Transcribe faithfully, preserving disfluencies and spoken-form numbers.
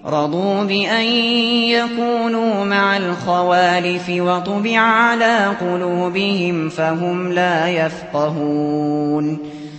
رضوا بأن يكونوا مع الخوالف وطبع على قلوبهم فهم لا يفقهون